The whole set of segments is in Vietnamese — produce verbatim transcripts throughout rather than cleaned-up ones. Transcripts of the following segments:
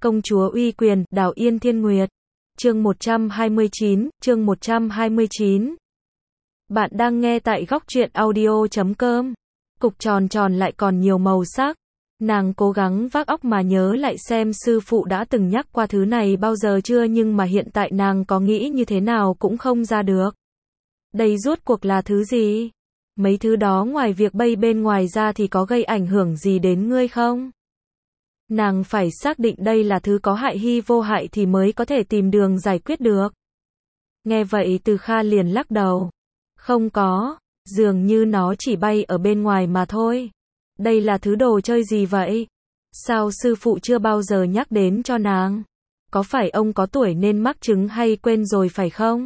Công chúa uy quyền, Đào Yên Thiên Nguyệt. Chương một trăm hai mươi chín, chương một trăm hai mươi chín. Bạn đang nghe tại góc truyện audio chấm com. Cục tròn tròn lại còn nhiều màu sắc. Nàng cố gắng vác óc mà nhớ lại xem sư phụ đã từng nhắc qua thứ này bao giờ chưa, nhưng mà hiện tại nàng có nghĩ như thế nào cũng không ra được. Đây rốt cuộc là thứ gì? Mấy thứ đó ngoài việc bay bên ngoài ra thì có gây ảnh hưởng gì đến ngươi không? Nàng phải xác định đây là thứ có hại hy vô hại thì mới có thể tìm đường giải quyết được. Nghe vậy Từ Kha liền lắc đầu. Không có, dường như nó chỉ bay ở bên ngoài mà thôi. Đây là thứ đồ chơi gì vậy? Sao sư phụ chưa bao giờ nhắc đến cho nàng? Có phải ông có tuổi nên mắc chứng hay quên rồi phải không?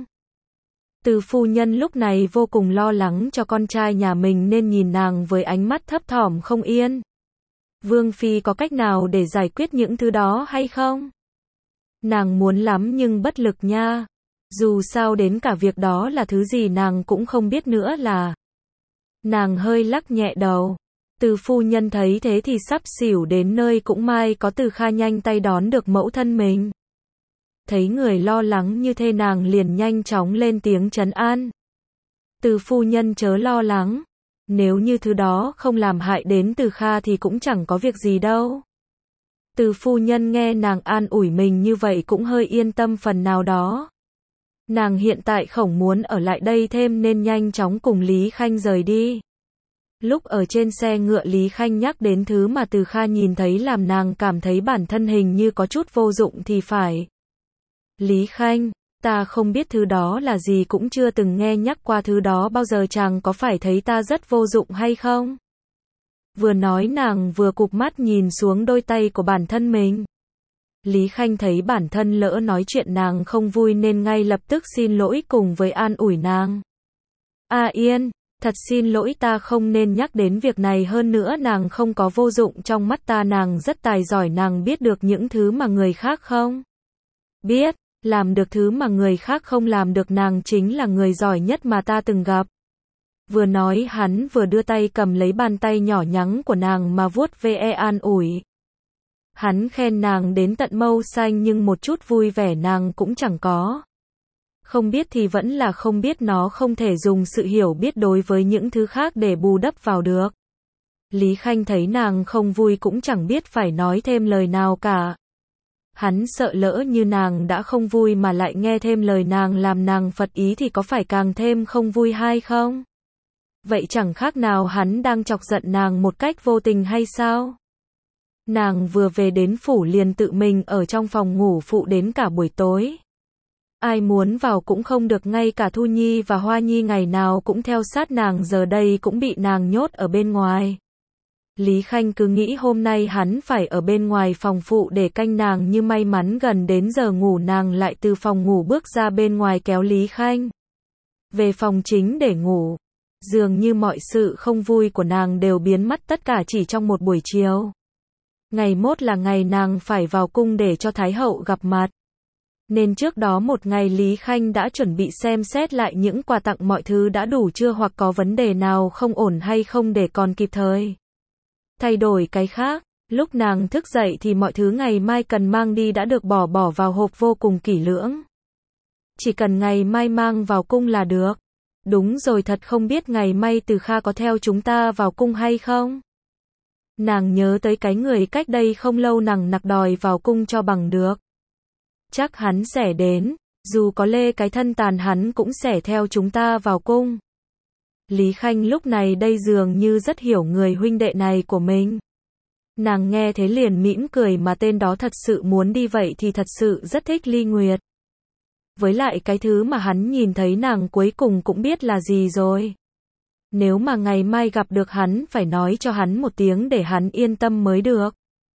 Từ phu nhân lúc này vô cùng lo lắng cho con trai nhà mình nên nhìn nàng với ánh mắt thấp thỏm không yên. Vương phi có cách nào để giải quyết những thứ đó hay không? Nàng muốn lắm nhưng bất lực nha. Dù sao đến cả việc đó là thứ gì nàng cũng không biết nữa là. Nàng hơi lắc nhẹ đầu. Từ phu nhân thấy thế thì sắp xỉu đến nơi, cũng may có Từ Kha nhanh tay đón được mẫu thân mình. Thấy người lo lắng như thế nàng liền nhanh chóng lên tiếng trấn an. Từ phu nhân chớ lo lắng. Nếu như thứ đó không làm hại đến Từ Kha thì cũng chẳng có việc gì đâu. Từ phu nhân nghe nàng an ủi mình như vậy cũng hơi yên tâm phần nào đó. Nàng hiện tại không muốn ở lại đây thêm nên nhanh chóng cùng Lý Khanh rời đi. Lúc ở trên xe ngựa Lý Khanh nhắc đến thứ mà Từ Kha nhìn thấy làm nàng cảm thấy bản thân hình như có chút vô dụng thì phải. Lý Khanh, ta không biết thứ đó là gì, cũng chưa từng nghe nhắc qua thứ đó bao giờ, chàng có phải thấy ta rất vô dụng hay không? Vừa nói nàng vừa cụp mắt nhìn xuống đôi tay của bản thân mình. Lý Khanh thấy bản thân lỡ nói chuyện nàng không vui nên ngay lập tức xin lỗi cùng với an ủi nàng. A Yên, thật xin lỗi, ta không nên nhắc đến việc này, hơn nữa nàng không có vô dụng trong mắt ta, nàng rất tài giỏi, nàng biết được những thứ mà người khác không biết. Làm được thứ mà người khác không làm được, nàng chính là người giỏi nhất mà ta từng gặp. Vừa nói hắn vừa đưa tay cầm lấy bàn tay nhỏ nhắn của nàng mà vuốt ve an ủi. Hắn khen nàng đến tận mâu xanh nhưng một chút vui vẻ nàng cũng chẳng có. Không biết thì vẫn là không biết, nó không thể dùng sự hiểu biết đối với những thứ khác để bù đắp vào được. Lý Khanh thấy nàng không vui cũng chẳng biết phải nói thêm lời nào cả. Hắn sợ lỡ như nàng đã không vui mà lại nghe thêm lời nàng làm nàng phật ý thì có phải càng thêm không vui hay không? Vậy chẳng khác nào hắn đang chọc giận nàng một cách vô tình hay sao? Nàng vừa về đến phủ liền tự mình ở trong phòng ngủ phụ đến cả buổi tối. Ai muốn vào cũng không được, ngay cả Thu Nhi và Hoa Nhi ngày nào cũng theo sát nàng giờ đây cũng bị nàng nhốt ở bên ngoài. Lý Khanh cứ nghĩ hôm nay hắn phải ở bên ngoài phòng phụ để canh nàng, như may mắn gần đến giờ ngủ nàng lại từ phòng ngủ bước ra bên ngoài kéo Lý Khanh về phòng chính để ngủ. Dường như mọi sự không vui của nàng đều biến mất tất cả chỉ trong một buổi chiều. Ngày mốt là ngày nàng phải vào cung để cho Thái hậu gặp mặt. Nên trước đó một ngày Lý Khanh đã chuẩn bị xem xét lại những quà tặng mọi thứ đã đủ chưa, hoặc có vấn đề nào không ổn hay không để còn kịp thời thay đổi cái khác. Lúc nàng thức dậy thì mọi thứ ngày mai cần mang đi đã được bỏ bỏ vào hộp vô cùng kỹ lưỡng. Chỉ cần ngày mai mang vào cung là được. Đúng rồi, thật không biết ngày mai Từ Kha có theo chúng ta vào cung hay không? Nàng nhớ tới cái người cách đây không lâu nàng nặc đòi vào cung cho bằng được. Chắc hắn sẽ đến, dù có lê cái thân tàn hắn cũng sẽ theo chúng ta vào cung. Lý Khanh lúc này đây dường như rất hiểu người huynh đệ này của mình. Nàng nghe thế liền mỉm cười, mà tên đó thật sự muốn đi vậy thì thật sự rất thích Ly Nguyệt. Với lại cái thứ mà hắn nhìn thấy nàng cuối cùng cũng biết là gì rồi. Nếu mà ngày mai gặp được hắn phải nói cho hắn một tiếng để hắn yên tâm mới được.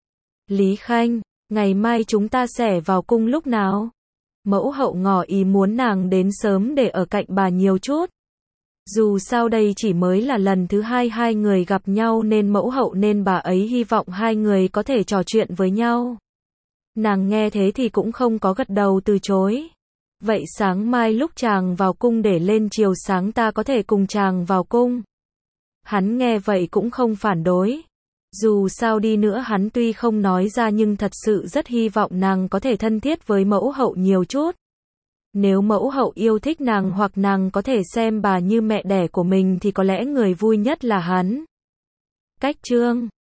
Lý Khanh, ngày mai chúng ta sẽ vào cung lúc nào? Mẫu hậu ngỏ ý muốn nàng đến sớm để ở cạnh bà nhiều chút. Dù sao đây chỉ mới là lần thứ hai hai người gặp nhau nên mẫu hậu nên bà ấy hy vọng hai người có thể trò chuyện với nhau. Nàng nghe thế thì cũng không có gật đầu từ chối. Vậy sáng mai lúc chàng vào cung để lên chiều sáng ta có thể cùng chàng vào cung. Hắn nghe vậy cũng không phản đối. Dù sao đi nữa hắn tuy không nói ra nhưng thật sự rất hy vọng nàng có thể thân thiết với mẫu hậu nhiều chút. Nếu mẫu hậu yêu thích nàng hoặc nàng có thể xem bà như mẹ đẻ của mình thì có lẽ người vui nhất là hắn. Cách chương